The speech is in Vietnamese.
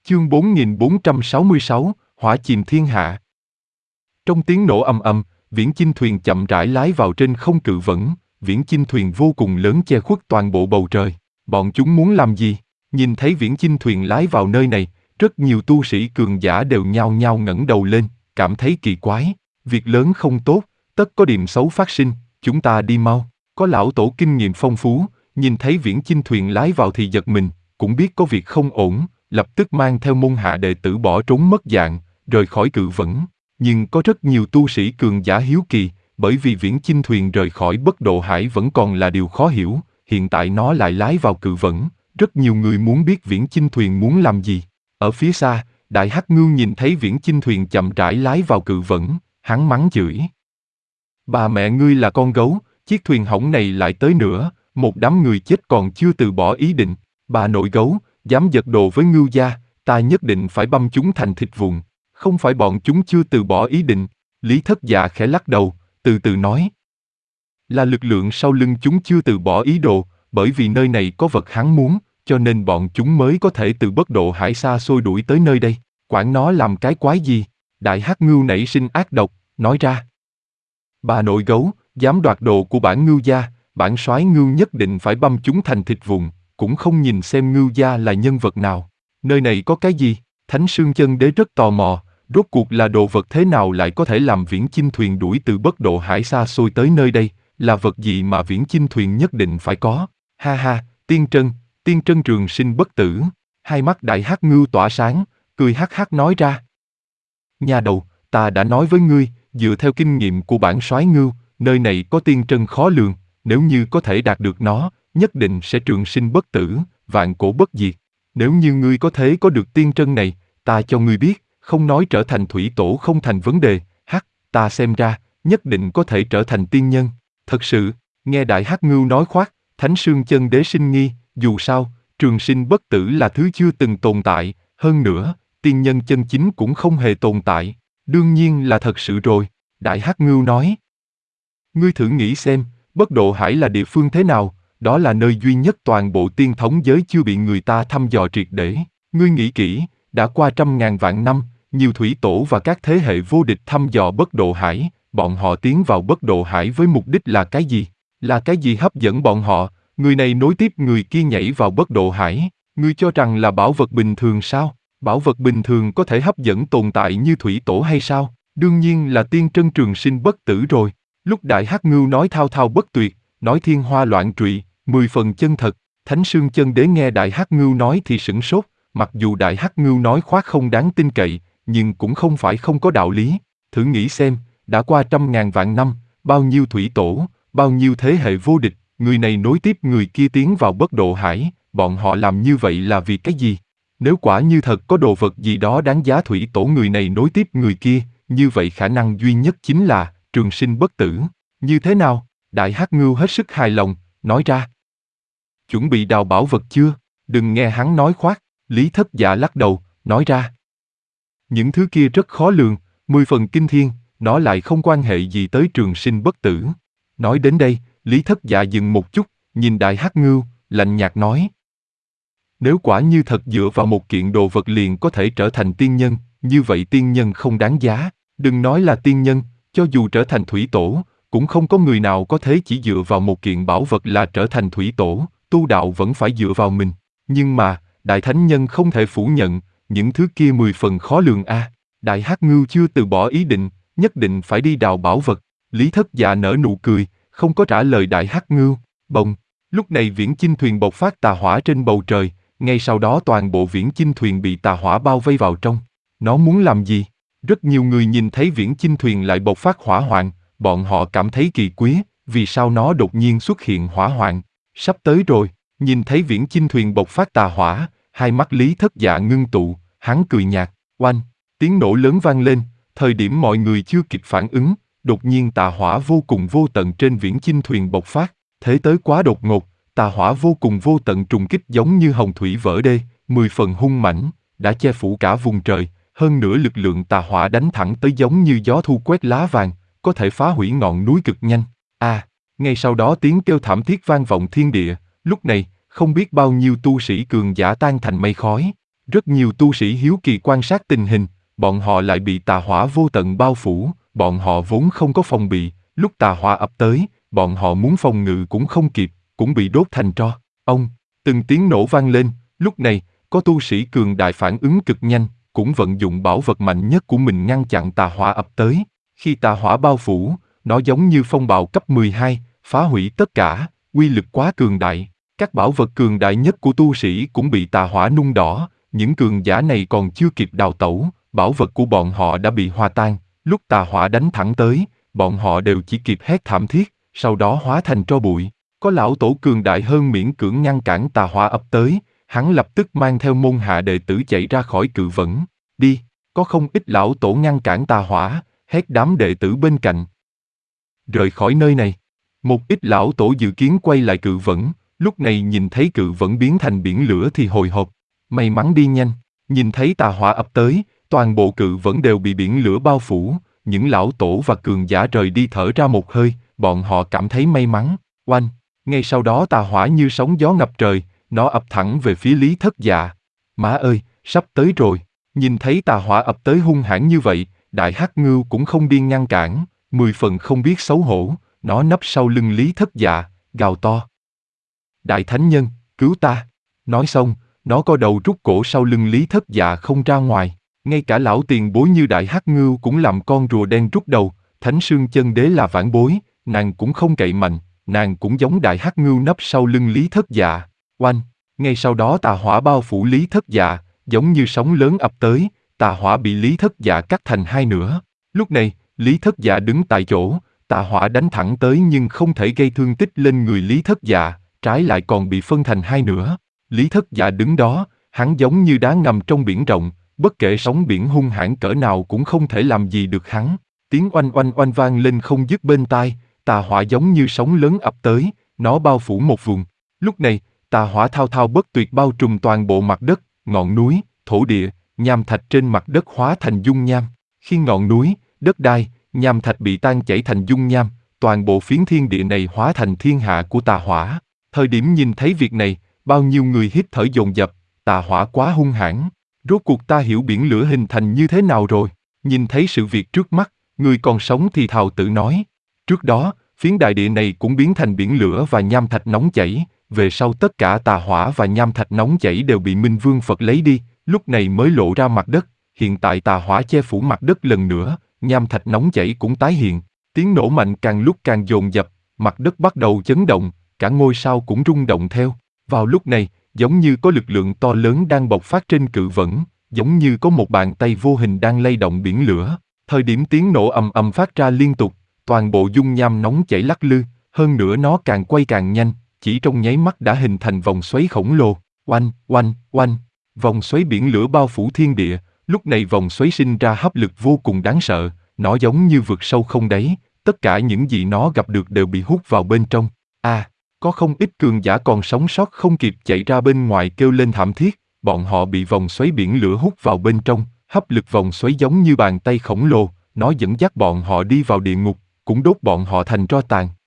Chương 4466, hỏa chìm thiên hạ. Trong tiếng nổ ầm ầm, viễn chinh thuyền chậm rãi lái vào trên không cự vẫn, viễn chinh thuyền vô cùng lớn che khuất toàn bộ bầu trời. Bọn chúng muốn làm gì? Nhìn thấy viễn chinh thuyền lái vào nơi này, rất nhiều tu sĩ cường giả đều nhao nhao ngẩng đầu lên, cảm thấy kỳ quái. Việc lớn không tốt, tất có điểm xấu phát sinh, chúng ta đi mau. Có lão tổ kinh nghiệm phong phú, nhìn thấy viễn chinh thuyền lái vào thì giật mình, cũng biết có việc không ổn, lập tức mang theo môn hạ đệ tử bỏ trốn mất dạng, rời khỏi cự vẫn. Nhưng có rất nhiều tu sĩ cường giả hiếu kỳ, bởi vì viễn chinh thuyền rời khỏi Bất Độ Hải vẫn còn là điều khó hiểu, hiện tại nó lại lái vào cự vẫn, rất nhiều người muốn biết viễn chinh thuyền muốn làm gì. Ở phía xa, Đại Hắc Ngưu nhìn thấy viễn chinh thuyền chậm rãi lái vào cự vẫn, hắn mắng chửi. Bà mẹ ngươi là con gấu, chiếc thuyền hỏng này lại tới nữa, một đám người chết còn chưa từ bỏ ý định. Bà nội gấu, dám giật đồ với Ngưu gia, ta nhất định phải băm chúng thành thịt vụn. Không phải bọn chúng chưa từ bỏ ý định. Lý Thất Dạ khẽ lắc đầu, từ từ nói. Là lực lượng sau lưng chúng chưa từ bỏ ý đồ, bởi vì nơi này có vật hắn muốn, cho nên bọn chúng mới có thể từ Bất Độ Hải xa xôi đuổi tới nơi đây. Quản nó làm cái quái gì? Đại Hắc Ngưu nảy sinh ác độc, nói ra. Bà nội gấu, dám đoạt đồ của bản Ngưu gia, bản soái Ngưu nhất định phải băm chúng thành thịt vụn, cũng không nhìn xem Ngưu gia là nhân vật nào. Nơi này có cái gì? Thánh Sương Chân Đế rất tò mò, rốt cuộc là đồ vật thế nào lại có thể làm viễn chinh thuyền đuổi từ Bất Độ Hải xa xôi tới nơi đây, là vật gì mà viễn chinh thuyền nhất định phải có. Ha ha, tiên trân trường sinh bất tử. Hai mắt Đại Hắc Ngưu tỏa sáng, cười hắc hắc nói ra. Nhà đầu, ta đã nói với ngươi, dựa theo kinh nghiệm của bản soái Ngưu, nơi này có tiên trân khó lường, nếu như có thể đạt được nó, nhất định sẽ trường sinh bất tử, vạn cổ bất diệt. Nếu như ngươi có thể có được tiên trân này, ta cho ngươi biết, không nói trở thành thủy tổ không thành vấn đề, ta xem ra, nhất định có thể trở thành tiên nhân. Thật sự, nghe Đại Hắc Ngưu nói khoác, Thánh Sương Chân Đế sinh nghi, dù sao, trường sinh bất tử là thứ chưa từng tồn tại, hơn nữa, tiên nhân chân chính cũng không hề tồn tại, đương nhiên là thật sự rồi, Đại Hắc Ngưu nói. Ngươi thử nghĩ xem, Bất Độ Hải là địa phương thế nào, đó là nơi duy nhất toàn bộ tiên thống giới chưa bị người ta thăm dò triệt để. Ngươi nghĩ kỹ, đã qua 100.000 vạn năm, nhiều thủy tổ và các thế hệ vô địch thăm dò Bất Độ Hải, bọn họ tiến vào Bất Độ Hải với mục đích là cái gì? Là cái gì hấp dẫn bọn họ? Người này nối tiếp người kia nhảy vào Bất Độ Hải, ngươi cho rằng là bảo vật bình thường sao? Bảo vật bình thường có thể hấp dẫn tồn tại như thủy tổ hay sao? Đương nhiên là tiên trân trường sinh bất tử rồi. Lúc Đại Hắc Ngưu nói thao thao bất tuyệt, nói thiên hoa loạn trụy, 10 phần chân thật, Thánh Sương Chân Đế nghe Đại Hắc Ngưu nói thì sửng sốt, mặc dù Đại Hắc Ngưu nói khoác không đáng tin cậy, nhưng cũng không phải không có đạo lý. Thử nghĩ xem, đã qua 100.000 vạn năm, bao nhiêu thủy tổ, bao nhiêu thế hệ vô địch, người này nối tiếp người kia tiến vào Bất Độ Hải, bọn họ làm như vậy là vì cái gì? Nếu quả như thật có đồ vật gì đó đáng giá thủy tổ người này nối tiếp người kia, như vậy khả năng duy nhất chính là trường sinh bất tử. Như thế nào? Đại Hắc Ngưu hết sức hài lòng, nói ra. Chuẩn bị đào bảo vật chưa? Đừng nghe hắn nói khoác, Lý Thất Dạ lắc đầu, nói ra. Những thứ kia rất khó lường, 10 phần kinh thiên, nó lại không quan hệ gì tới trường sinh bất tử. Nói đến đây, Lý Thất Dạ dừng một chút, nhìn Đại Hắc Ngưu, lạnh nhạt nói. Nếu quả như thật dựa vào một kiện đồ vật liền có thể trở thành tiên nhân, như vậy tiên nhân không đáng giá. Đừng nói là tiên nhân, cho dù trở thành thủy tổ, cũng không có người nào có thể chỉ dựa vào một kiện bảo vật là trở thành thủy tổ, tu đạo vẫn phải dựa vào mình. Nhưng mà, Đại Thánh Nhân không thể phủ nhận, những thứ kia 10 phần khó lường a. Đại Hắc Ngưu chưa từ bỏ ý định, nhất định phải đi đào bảo vật. Lý Thất Dạ nở nụ cười, không có trả lời Đại Hắc Ngưu. Bồng, lúc này viễn chinh thuyền bộc phát tà hỏa trên bầu trời, ngay sau đó toàn bộ viễn chinh thuyền bị tà hỏa bao vây vào trong. Nó muốn làm gì? Rất nhiều người nhìn thấy viễn chinh thuyền lại bộc phát hỏa hoạn, bọn họ cảm thấy kỳ quái, vì sao nó đột nhiên xuất hiện hỏa hoạn? Sắp tới rồi, nhìn thấy viễn chinh thuyền bộc phát tà hỏa, hai mắt Lý Thất Dạ ngưng tụ, hắn cười nhạt, oanh, tiếng nổ lớn vang lên, thời điểm mọi người chưa kịp phản ứng, đột nhiên tà hỏa vô cùng vô tận trên viễn chinh thuyền bộc phát, thế tới quá đột ngột, tà hỏa vô cùng vô tận trùng kích giống như hồng thủy vỡ đê, 10 phần hung mãnh, đã che phủ cả vùng trời, hơn nữa lực lượng tà hỏa đánh thẳng tới giống như gió thu quét lá vàng, có thể phá hủy ngọn núi cực nhanh. Ngay sau đó tiếng kêu thảm thiết vang vọng thiên địa, lúc này, không biết bao nhiêu tu sĩ cường giả tan thành mây khói. Rất nhiều tu sĩ hiếu kỳ quan sát tình hình, bọn họ lại bị tà hỏa vô tận bao phủ, bọn họ vốn không có phòng bị, lúc tà hỏa ập tới, bọn họ muốn phòng ngự cũng không kịp, cũng bị đốt thành tro. Từng tiếng nổ vang lên, lúc này, có tu sĩ cường đại phản ứng cực nhanh, cũng vận dụng bảo vật mạnh nhất của mình ngăn chặn tà hỏa ập tới. Khi tà hỏa bao phủ, nó giống như phong bạo cấp 12, phá hủy tất cả, uy lực quá cường đại. Các bảo vật cường đại nhất của tu sĩ cũng bị tà hỏa nung đỏ, những cường giả này còn chưa kịp đào tẩu, bảo vật của bọn họ đã bị hòa tan. Lúc tà hỏa đánh thẳng tới, bọn họ đều chỉ kịp hét thảm thiết, sau đó hóa thành tro bụi. Có lão tổ cường đại hơn miễn cưỡng ngăn cản tà hỏa ập tới, hắn lập tức mang theo môn hạ đệ tử chạy ra khỏi cự vẫn. Đi, có không ít lão tổ ngăn cản tà hỏa, hét đám đệ tử bên cạnh. Rời khỏi nơi này. Một ít lão tổ dự kiến quay lại cự vẫn, lúc này nhìn thấy cự vẫn biến thành biển lửa thì hồi hộp. May mắn đi nhanh, nhìn thấy tà hỏa ập tới, toàn bộ cự vẫn đều bị biển lửa bao phủ, những lão tổ và cường giả rời đi thở ra một hơi, bọn họ cảm thấy may mắn. Oanh! Ngay sau đó tà hỏa như sóng gió ngập trời, nó ập thẳng về phía Lý Thất Dạ. Má ơi, sắp tới rồi. Nhìn thấy tà hỏa ập tới hung hãn như vậy, Đại Hắc Ngưu cũng không điên ngăn cản, 10 phần không biết xấu hổ, nó nấp sau lưng Lý Thất Dạ, gào to. Đại Thánh Nhân, cứu ta! Nói xong, nó co đầu rút cổ sau lưng Lý Thất Dạ không ra ngoài. Ngay cả lão tiền bối như Đại Hắc Ngưu cũng làm con rùa đen rút đầu, Thánh Sương Chân Đế là vãn bối, nàng cũng không cậy mạnh, nàng cũng giống Đại Hắc Ngưu nấp sau lưng Lý Thất Dạ. Oanh! Ngay sau đó tà hỏa bao phủ Lý Thất Dạ, giống như sóng lớn ập tới, tà hỏa bị Lý Thất Dạ cắt thành hai nửa. Lúc này, Lý Thất Dạ đứng tại chỗ, tà hỏa đánh thẳng tới nhưng không thể gây thương tích lên người Lý Thất Dạ, trái lại còn bị phân thành hai nửa. Lý Thất Dạ đứng đó, hắn giống như đá ngầm trong biển rộng, bất kể sóng biển hung hãn cỡ nào cũng không thể làm gì được hắn. Tiếng oanh oanh oanh vang lên không dứt bên tai, tà hỏa giống như sóng lớn ập tới, nó bao phủ một vùng. Lúc này, tà hỏa thao thao bất tuyệt bao trùm toàn bộ mặt đất, ngọn núi, thổ địa, nham thạch trên mặt đất hóa thành dung nham. Khi ngọn núi, đất đai, nham thạch bị tan chảy thành dung nham, toàn bộ phiến thiên địa này hóa thành thiên hạ của tà hỏa. Thời điểm nhìn thấy việc này, bao nhiêu người hít thở dồn dập, tà hỏa quá hung hãn. Rốt cuộc ta hiểu biển lửa hình thành như thế nào rồi. Nhìn thấy sự việc trước mắt, người còn sống thì thào tự nói. Trước đó, phiến đại địa này cũng biến thành biển lửa và nham thạch nóng chảy, về sau tất cả tà hỏa và nham thạch nóng chảy đều bị Minh Vương Phật lấy đi, lúc này mới lộ ra mặt đất. Hiện tại tà hỏa che phủ mặt đất lần nữa, nham thạch nóng chảy cũng tái hiện. Tiếng nổ mạnh càng lúc càng dồn dập, mặt đất bắt đầu chấn động, cả ngôi sao cũng rung động theo. Vào lúc này, giống như có lực lượng to lớn đang bộc phát trên cự vẫn, giống như có một bàn tay vô hình đang lay động biển lửa. Thời điểm tiếng nổ ầm ầm phát ra liên tục, toàn bộ dung nham nóng chảy lắc lư, hơn nữa nó càng quay càng nhanh, chỉ trong nháy mắt đã hình thành vòng xoáy khổng lồ. Oanh, oanh, oanh, vòng xoáy biển lửa bao phủ thiên địa, lúc này vòng xoáy sinh ra hấp lực vô cùng đáng sợ, nó giống như vực sâu không đáy, tất cả những gì nó gặp được đều bị hút vào bên trong. Có không ít cường giả còn sống sót không kịp chạy ra bên ngoài kêu lên thảm thiết, bọn họ bị vòng xoáy biển lửa hút vào bên trong, hấp lực vòng xoáy giống như bàn tay khổng lồ, nó dẫn dắt bọn họ đi vào địa ngục, cũng đốt bọn họ thành tro tàn.